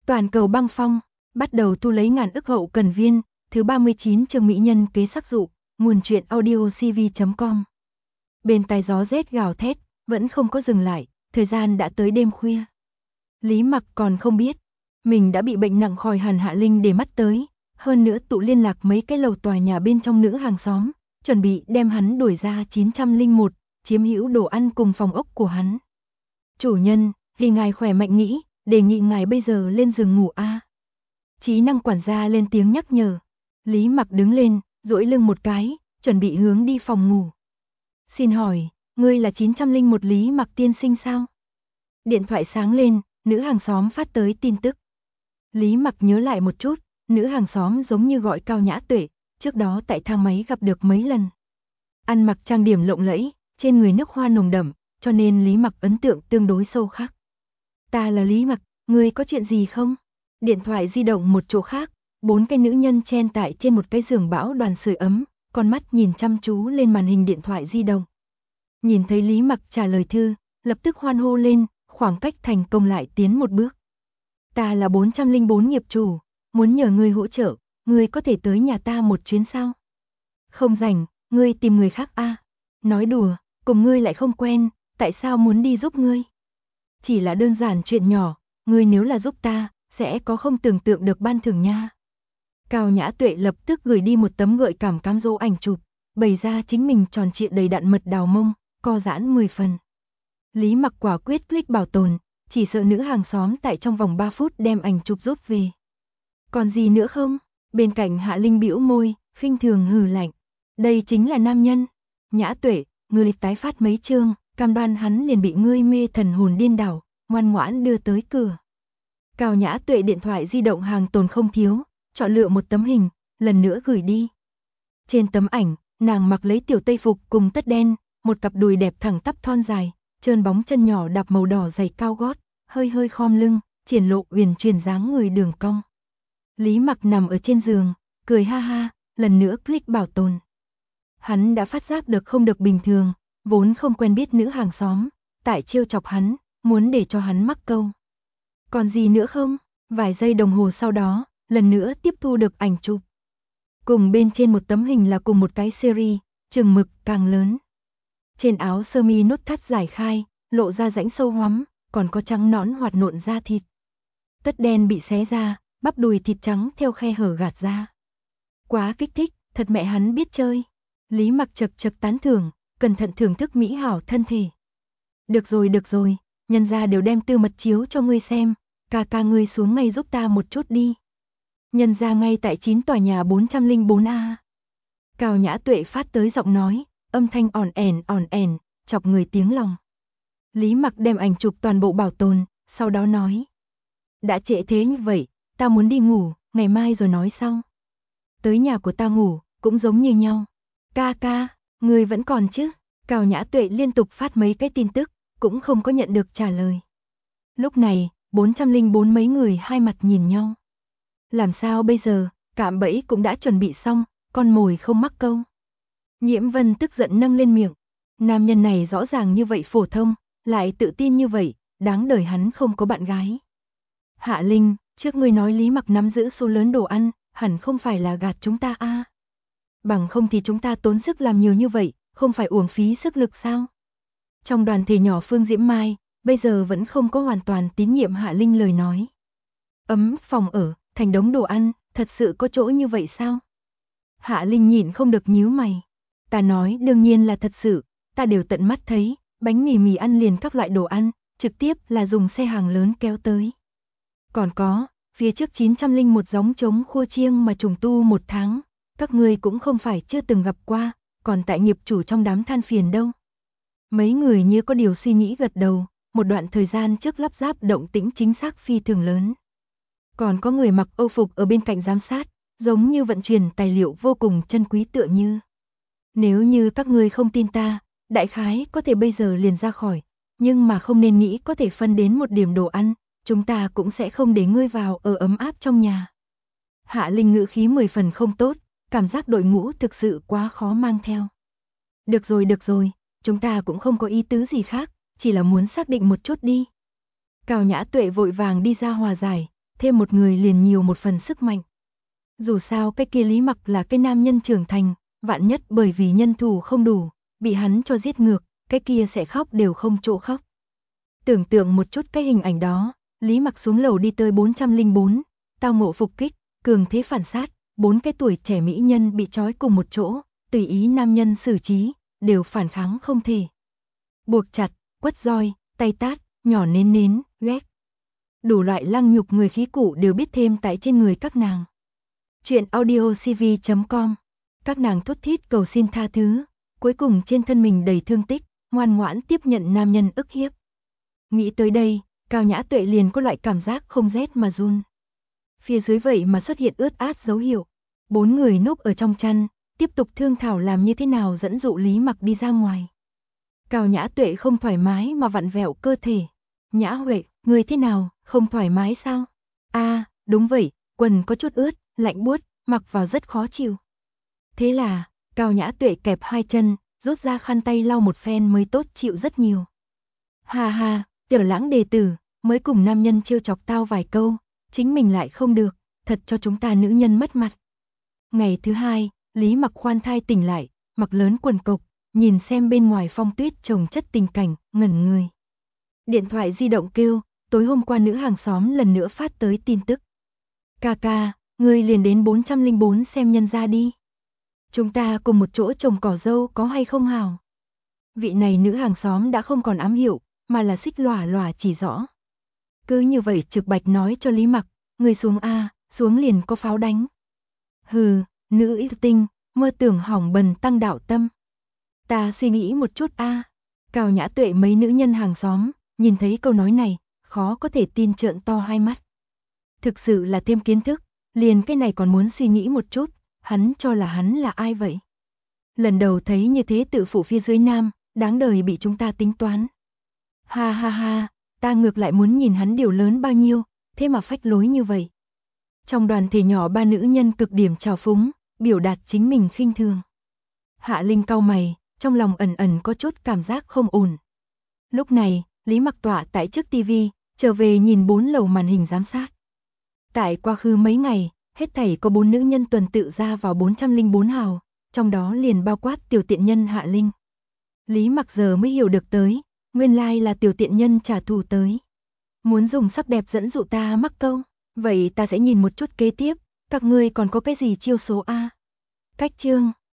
Toàn cầu băng phong, bắt đầu thu lấy ngàn ức hậu cần viên, thứ 39 chương mỹ nhân kế sắc dụ, nguồn truyện audio cv.com. Bên tai gió rét gào thét, vẫn không có dừng lại, thời gian đã tới đêm khuya. Lý Mặc còn không biết, mình đã bị bệnh nặng khỏi hẳn. Hạ Linh để mắt tới, hơn nữa tụ liên lạc mấy cái lầu tòa nhà bên trong nữ hàng xóm, chuẩn bị đem hắn đuổi ra 901, chiếm hữu đồ ăn cùng phòng ốc của hắn. Chủ nhân, vì ngài khỏe mạnh nghĩ, đề nghị ngài bây giờ lên giường ngủ a. Trí năng quản gia lên tiếng nhắc nhở. Lý Mặc đứng lên, duỗi lưng một cái, chuẩn bị hướng đi phòng ngủ. Xin hỏi, ngươi là 901 Lý Mặc tiên sinh sao? Điện thoại sáng lên, nữ hàng xóm phát tới tin tức. Lý Mặc nhớ lại một chút, nữ hàng xóm giống như gọi Cao Nhã Tuệ, trước đó tại thang máy gặp được mấy lần. Ăn mặc trang điểm lộng lẫy, trên người nước hoa nồng đậm, cho nên Lý Mặc ấn tượng tương đối sâu khắc. Ta là Lý Mặc, ngươi có chuyện gì không? Điện thoại di động một chỗ khác, 4 cái nữ nhân chen tại trên một cái giường bão đoàn sưởi ấm, con mắt nhìn chăm chú lên màn hình điện thoại di động. Nhìn thấy Lý Mặc trả lời thư, lập tức hoan hô lên, khoảng cách thành công lại tiến một bước. Ta là 404 nghiệp chủ, muốn nhờ ngươi hỗ trợ, ngươi có thể tới nhà ta một chuyến sao? Không rảnh, ngươi tìm người khác a. Nói đùa, cùng ngươi lại không quen, tại sao muốn đi giúp ngươi? Chỉ là đơn giản chuyện nhỏ, ngươi nếu là giúp ta, sẽ có không tưởng tượng được ban thưởng nha. Cao Nhã Tuệ lập tức gửi đi một tấm gợi cảm cám dỗ ảnh chụp, bày ra chính mình tròn trịa đầy đặn mật đào mông, co giãn 10 phần. Lý Mặc quả quyết click bảo tồn, chỉ sợ nữ hàng xóm tại trong vòng 3 phút đem ảnh chụp rút về. Còn gì nữa không? Bên cạnh Hạ Linh bĩu môi, khinh thường hừ lạnh. Đây chính là nam nhân. Nhã Tuệ, ngươi tái phát mấy chương, cam đoan hắn liền bị ngươi mê thần hồn điên đảo, ngoan ngoãn đưa tới cửa. Cao Nhã Tuệ điện thoại di động hàng tồn không thiếu, chọn lựa một tấm hình, lần nữa gửi đi. Trên tấm ảnh, nàng mặc lấy tiểu tây phục cùng tất đen, một cặp đùi đẹp thẳng tắp thon dài, trơn bóng chân nhỏ đạp màu đỏ giày cao gót, hơi hơi khom lưng, triển lộ uyển chuyển dáng người đường cong. Lý Mặc nằm ở trên giường, cười ha ha, lần nữa click bảo tồn. Hắn đã phát giác được không được bình thường, vốn không quen biết nữ hàng xóm, tại trêu chọc hắn, muốn để cho hắn mắc câu. Còn gì nữa không? Vài giây đồng hồ sau đó, lần nữa tiếp thu được ảnh chụp. Cùng bên trên một tấm hình là cùng một cái series, chừng mực càng lớn. Trên áo sơ mi nút thắt giải khai, lộ ra rãnh sâu hoắm, còn có trắng nõn hoạt nộn da thịt. Tất đen bị xé ra, bắp đùi thịt trắng theo khe hở gạt ra. Quá kích thích, thật mẹ hắn biết chơi. Lý Mặc chật chật tán thưởng, cẩn thận thưởng thức mỹ hảo thân thể. Được rồi, nhân gia đều đem tư mật chiếu cho ngươi xem, ca ngươi xuống ngay giúp ta một chút đi. Nhân gia ngay tại 9 tòa nhà 404A. Cao Nhã Tuệ phát tới giọng nói, âm thanh ỏn ẻn, chọc người tiếng lòng. Lý Mặc đem ảnh chụp toàn bộ bảo tồn, sau đó nói. Đã trễ thế như vậy, ta muốn đi ngủ, ngày mai rồi nói sau. Tới nhà của ta ngủ, cũng giống như nhau. Ca, ngươi vẫn còn chứ? Cao Nhã Tuệ liên tục phát mấy cái tin tức, cũng không có nhận được trả lời. Lúc này, 404 mấy người hai mặt nhìn nhau. Làm sao bây giờ, cạm bẫy cũng đã chuẩn bị xong, con mồi không mắc câu. Nhiễm Vân tức giận nâng lên miệng. Nam nhân này rõ ràng như vậy phổ thông, lại tự tin như vậy, đáng đời hắn không có bạn gái. Hạ Linh, trước ngươi nói Lý Mặc nắm giữ số lớn đồ ăn, hẳn không phải là gạt chúng ta a. Bằng không thì chúng ta tốn sức làm nhiều như vậy, không phải uổng phí sức lực sao? Trong đoàn thể nhỏ Phương Diễm Mai, bây giờ vẫn không có hoàn toàn tín nhiệm Hạ Linh lời nói. Ấm phòng ở, thành đống đồ ăn, thật sự có chỗ như vậy sao? Hạ Linh nhịn không được nhíu mày. Ta nói đương nhiên là thật sự, ta đều tận mắt thấy, bánh mì ăn liền các loại đồ ăn, trực tiếp là dùng xe hàng lớn kéo tới. Còn có, phía trước 901 gióng trống khua chiêng mà trùng tu 1 tháng, các ngươi cũng không phải chưa từng gặp qua, còn tại nghiệp chủ trong đám than phiền đâu. Mấy người như có điều suy nghĩ gật đầu, một đoạn thời gian trước lắp ráp động tĩnh chính xác phi thường lớn. Còn có người mặc Âu phục ở bên cạnh giám sát, giống như vận chuyển tài liệu vô cùng chân quý tựa như. Nếu như các ngươi không tin ta, đại khái có thể bây giờ liền ra khỏi, nhưng mà không nên nghĩ có thể phân đến một điểm đồ ăn, chúng ta cũng sẽ không để ngươi vào ở ấm áp trong nhà. Hạ Linh ngữ khí 10 phần không tốt, cảm giác đội ngũ thực sự quá khó mang theo. Được rồi, chúng ta cũng không có ý tứ gì khác, chỉ là muốn xác định một chút đi. Cao Nhã Tuệ vội vàng đi ra hòa giải, thêm một người liền nhiều một phần sức mạnh. Dù sao cái kia Lý Mặc là cái nam nhân trưởng thành, vạn nhất bởi vì nhân thủ không đủ, bị hắn cho giết ngược, cái kia sẽ khóc đều không chỗ khóc. Tưởng tượng một chút cái hình ảnh đó, Lý Mặc xuống lầu đi tới 404, tao ngộ phục kích, cường thế phản sát, 4 cái tuổi trẻ mỹ nhân bị trói cùng một chỗ, tùy ý nam nhân xử trí, đều phản kháng không thể. Buộc chặt, quất roi, tay tát, nhỏ nến, ghét. Đủ loại lăng nhục người khí cụ đều biết thêm tại trên người các nàng. Chuyện audiocv.com. Các nàng thút thít cầu xin tha thứ, cuối cùng trên thân mình đầy thương tích, ngoan ngoãn tiếp nhận nam nhân ức hiếp. Nghĩ tới đây, Cao Nhã Tuệ liền có loại cảm giác không rét mà run. Phía dưới vậy mà xuất hiện ướt át dấu hiệu. 4 người núp ở trong chăn, tiếp tục thương thảo làm như thế nào dẫn dụ Lý Mặc đi ra ngoài. Cao Nhã Tuệ không thoải mái mà vặn vẹo cơ thể. Nhã Huệ, người thế nào, không thoải mái sao? Đúng vậy, quần có chút ướt, lạnh buốt, mặc vào rất khó chịu. Thế là, Cao Nhã Tuệ kẹp 2 chân, rút ra khăn tay lau một phen mới tốt chịu rất nhiều. Ha, Tiểu Lãng đệ tử, mới cùng nam nhân trêu chọc tao vài câu, chính mình lại không được, thật cho chúng ta nữ nhân mất mặt. Ngày thứ 2, Lý Mặc khoan thai tỉnh lại, mặc lớn quần cộc, nhìn xem bên ngoài phong tuyết chồng chất tình cảnh, ngẩn người. Điện thoại di động kêu, tối hôm qua nữ hàng xóm lần nữa phát tới tin tức. Ca, ngươi liền đến 404 xem nhân gia đi. Chúng ta cùng một chỗ trồng cỏ dâu có hay không hào? Vị này nữ hàng xóm đã không còn ám hiệu, mà là xích lòa chỉ rõ. Cứ như vậy trực bạch nói cho Lý Mặc, người xuống xuống liền có pháo đánh. Hừ, nữ yêu tinh, mơ tưởng hỏng bần tăng đạo tâm. Ta suy nghĩ một chút Cao Nhã Tuệ mấy nữ nhân hàng xóm, nhìn thấy câu nói này, khó có thể tin trợn to hai mắt. Thực sự là thêm kiến thức, liền cái này còn muốn suy nghĩ một chút, hắn cho là hắn là ai vậy? Lần đầu thấy như thế tự phụ phía dưới nam, đáng đời bị chúng ta tính toán. Ha, ta ngược lại muốn nhìn hắn điều lớn bao nhiêu, thế mà phách lối như vậy. Trong đoàn thể nhỏ 3 nữ nhân cực điểm trào phúng, biểu đạt chính mình khinh thường. Hạ Linh cau mày, trong lòng ẩn có chút cảm giác không ổn. Lúc này, Lý Mặc tọa tại trước tivi, trở về nhìn 4 lầu màn hình giám sát. Tại quá khứ mấy ngày, hết thảy có 4 nữ nhân tuần tự ra vào 404 hào, trong đó liền bao quát tiểu tiện nhân Hạ Linh. Lý Mặc giờ mới hiểu được tới, nguyên lai là tiểu tiện nhân trả thù tới. Muốn dùng sắc đẹp dẫn dụ ta mắc câu, vậy ta sẽ nhìn một chút kế tiếp, các ngươi còn có cái gì chiêu số Cách chương